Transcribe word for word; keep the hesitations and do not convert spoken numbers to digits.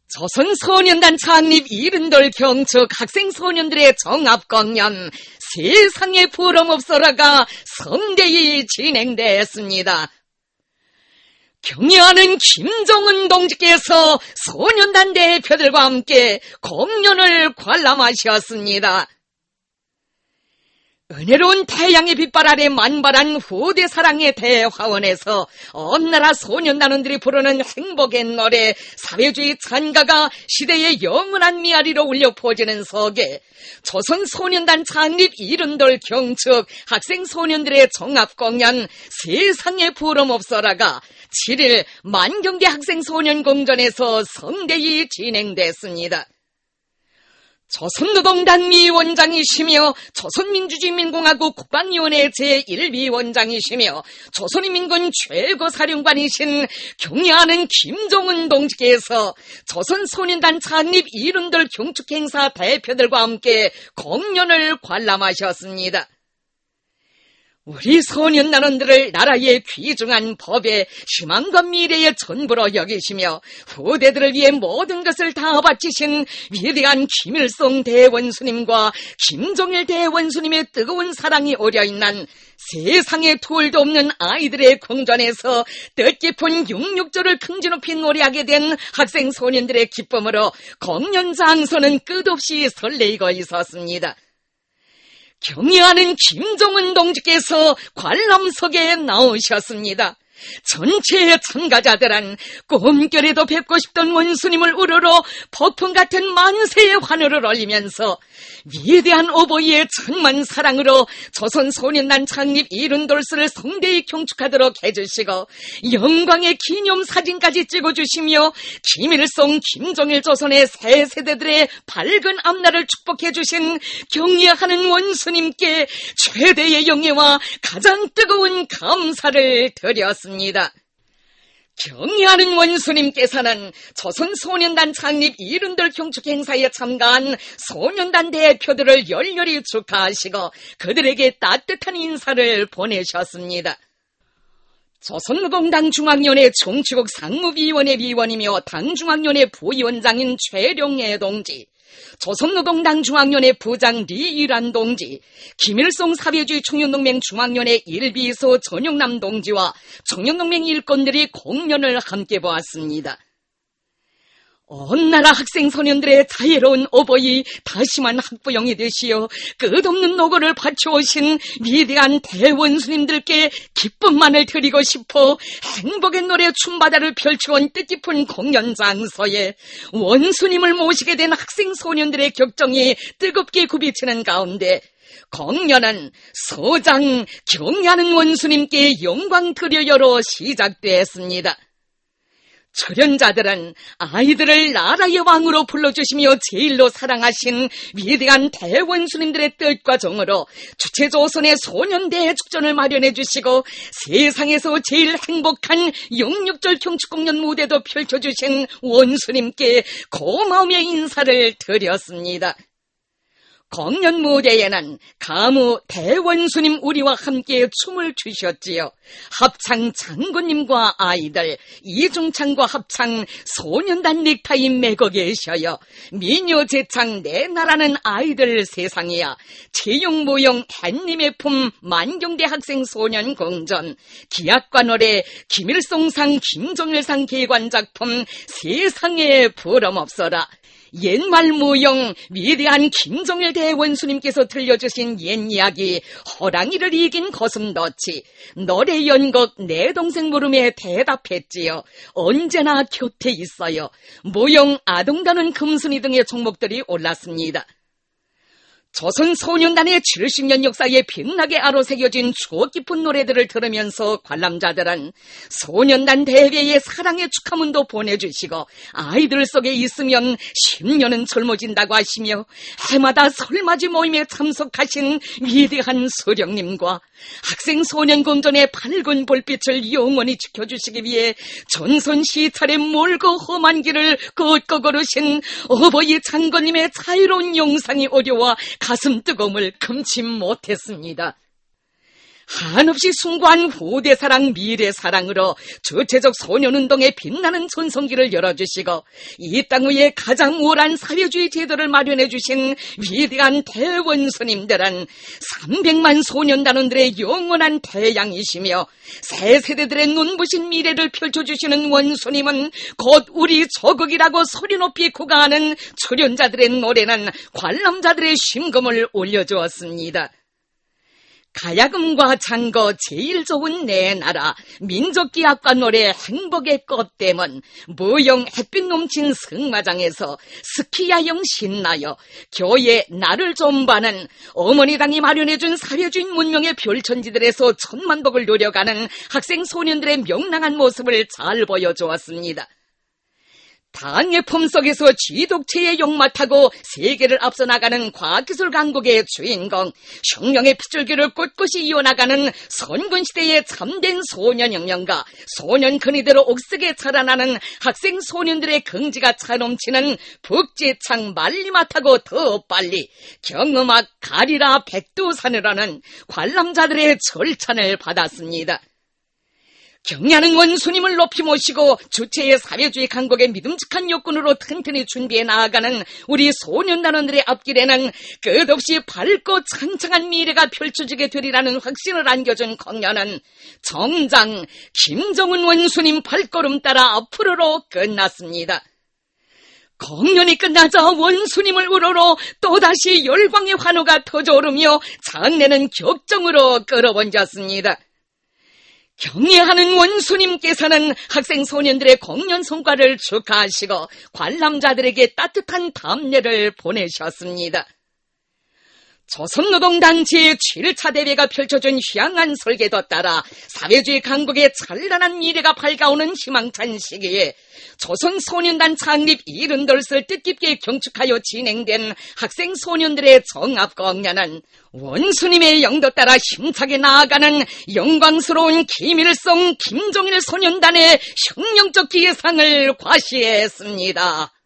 조선소년단 창립 이른돌 경축 학생소년들의 정합공연 세상에 부름없어라가 성대히 진행되었습니다. 경애하는 김정은 동지께서 소년단 대표들과 함께 공연을 관람하셨습니다. 은혜로운 태양의 빛발 아래 만발한 후대 사랑의 대화원에서 언나라 소년단원들이 부르는 행복의 노래 사회주의 찬가가 시대의 영원한 미아리로 울려 퍼지는 속에 조선소년단 창립 이른돌 경축 학생소년들의 종합공연 세상에 부름없어라가 칠일 만경대 학생소년공전에서 성대히 진행됐습니다. 조선노동당 위원장이시며 조선민주주의인민공화국 국방위원회 제일 위원장이시며 조선인민군 최고사령관이신 경애하는 김정은 동지께서 조선소년단 창립 이른돌 경축행사 대표들과 함께 공연을 관람하셨습니다. 우리 소년단원들을 나라의 귀중한 법에 희망과 미래의 전부로 여기시며 후대들을 위해 모든 것을 다 바치신 위대한 김일성 대원수님과 김종일 대원수님의 뜨거운 사랑이 어려있는 세상에 둘도 없는 아이들의 궁전에서 뜻깊은 육육조를 긍지높이 노래하게 된 학생 소년들의 기쁨으로 공연 장소는 끝없이 설레이고 있었습니다. 경애하는 김정은 동지께서 관람석에 나오셨습니다. 전체 참가자들은 꿈결에도 뵙고 싶던 원수님을 우러러 폭풍 같은 만세의 환호를 올리면서 위대한 오보이의 천만 사랑으로 조선소년단 창립 이른돌스를 성대히 경축하도록 해주시고 영광의 기념사진까지 찍어주시며 김일성, 김정일 조선의 새 세대들의 밝은 앞날을 축복해주신 경애하는 원수님께 최대의 영예와 가장 뜨거운 감사를 드렸습니다. 경애하는 원수님께서는 조선소년단 창립 이른돌 경축 행사에 참가한 소년단 대표들을 열렬히 축하하시고 그들에게 따뜻한 인사를 보내셨습니다. 조선노동당 중앙위원회 정치국 상무위원회 위원이며 당중앙위원회 부위원장인 최룡애 동지, 조선노동당 중앙위원회 부장 리일환 동지, 김일성 사회주의 청년동맹 중앙위원회 일비서 전용남 동지와 청년동맹 일꾼들이 공연을 함께 보았습니다. 온 나라 학생소년들의 자유로운 오보이 다시만 학부형이 되시어 끝없는 노고를 바쳐오신 위대한 대원수님들께 기쁨만을 드리고 싶어 행복의 노래 춤바다를 펼쳐온 뜻깊은 공연 장소에 원수님을 모시게 된 학생소년들의 격정이 뜨겁게 굽이치는 가운데 공연은 소장 경애하는 원수님께 영광 드려요로 시작되었습니다. 출연자들은 아이들을 나라의 왕으로 불러주시며 제일로 사랑하신 위대한 대원수님들의 뜻과 정으로 주체조선의 소년대회 축전을 마련해 주시고 세상에서 제일 행복한 영육절 경축공연 무대도 펼쳐주신 원수님께 고마움의 인사를 드렸습니다. 공연 무대에는 가무 대원수님 우리와 함께 춤을 추셨지요. 합창 장군님과 아이들, 이중창과 합창 소년단 넥타이 매고 계셔요. 미녀 제창 내 나라는 아이들 세상이야. 채용무용 햇님의 품 만경대 학생 소년 공전, 기악과 노래 김일성상 김정일상 개관작품 세상에 부름없어라. 옛말 무용 위대한 김정일 대원수님께서 들려주신 옛 이야기 호랑이를 이긴 거슴도치, 노래 연극 내 동생 물음에 대답했지요. 언제나 곁에 있어요. 무용 아동가는 금순이 등의 종목들이 올랐습니다. 조선소년단의 칠십 년 역사에 빛나게 아로새겨진 추억 깊은 노래들을 들으면서 관람자들은 소년단 대회의 사랑의 축하문도 보내주시고 아이들 속에 있으면 십 년은 젊어진다고 하시며 해마다 설맞이 모임에 참석하신 위대한 수령님과 학생소년공전의 밝은 불빛을 영원히 지켜주시기 위해 전선시찰의 멀고 험한 길을 걷고 걸으신 어버이 장군님의 자유로운 영상이 어려워 가슴 뜨거움을 금치 못했습니다. 한없이 숭고한 후대사랑 미래사랑으로 주체적 소년운동의 빛나는 전성기를 열어주시고 이 땅 위에 가장 우월한 사회주의 제도를 마련해 주신 위대한 대원수님들은 삼백만 소년단원들의 영원한 태양이시며 새 세대들의 눈부신 미래를 펼쳐주시는 원수님은 곧 우리 조국이라고 소리 높이 구가하는 출연자들의 노래는 관람자들의 심금을 올려주었습니다. 가야금과 장거 제일 좋은 내 나라, 민족기악과 노래 행복의 꽃댐은 무용 햇빛 넘친 승마장에서 스키야영 신나요, 교회 나를 좀 봐는 어머니당이 마련해준 사회주의 문명의 별천지들에서 천만복을 누려가는 학생 소년들의 명랑한 모습을 잘 보여주었습니다. 당의 품속에서 쥐독체의 용맛하고 세계를 앞서 나가는 과학기술 강국의 주인공, 혁명의 핏줄기를 꿋꿋이 이어나가는 선군시대의 참된 소년혁명가, 소년 근위대로 옥색에 자라나는 학생 소년들의 긍지가 차넘치는 북지창 말리맛하고 더 빨리 경음악 가리라 백두산으로는 관람자들의 절찬을 받았습니다. 경애하는 원수님을 높이 모시고 주체의 사회주의 강국의 믿음직한 여건으로 튼튼히 준비해 나아가는 우리 소년단원들의 앞길에는 끝없이 밝고 창창한 미래가 펼쳐지게 되리라는 확신을 안겨준 공연은 정장 김정은 원수님 발걸음 따라 앞으로로 끝났습니다. 공연이 끝나자 원수님을 우러러 또다시 열광의 환호가 터져오르며 장례는 격정으로 끌어번졌습니다. 경애하는 원수님께서는 학생 소년들의 공연 성과를 축하하시고 관람자들에게 따뜻한 답례를 보내셨습니다. 조선노동단체의 칠 차 대회가 펼쳐준 향한 설계도 따라 사회주의 강국의 찬란한 미래가 밝아오는 희망찬 시기에 조선소년단 창립 일흔둘을 뜻깊게 경축하여 진행된 학생 소년들의 정합공연은 원수님의 영도 따라 힘차게 나아가는 영광스러운 김일성 김종일 소년단의 혁명적 기회상을 과시했습니다.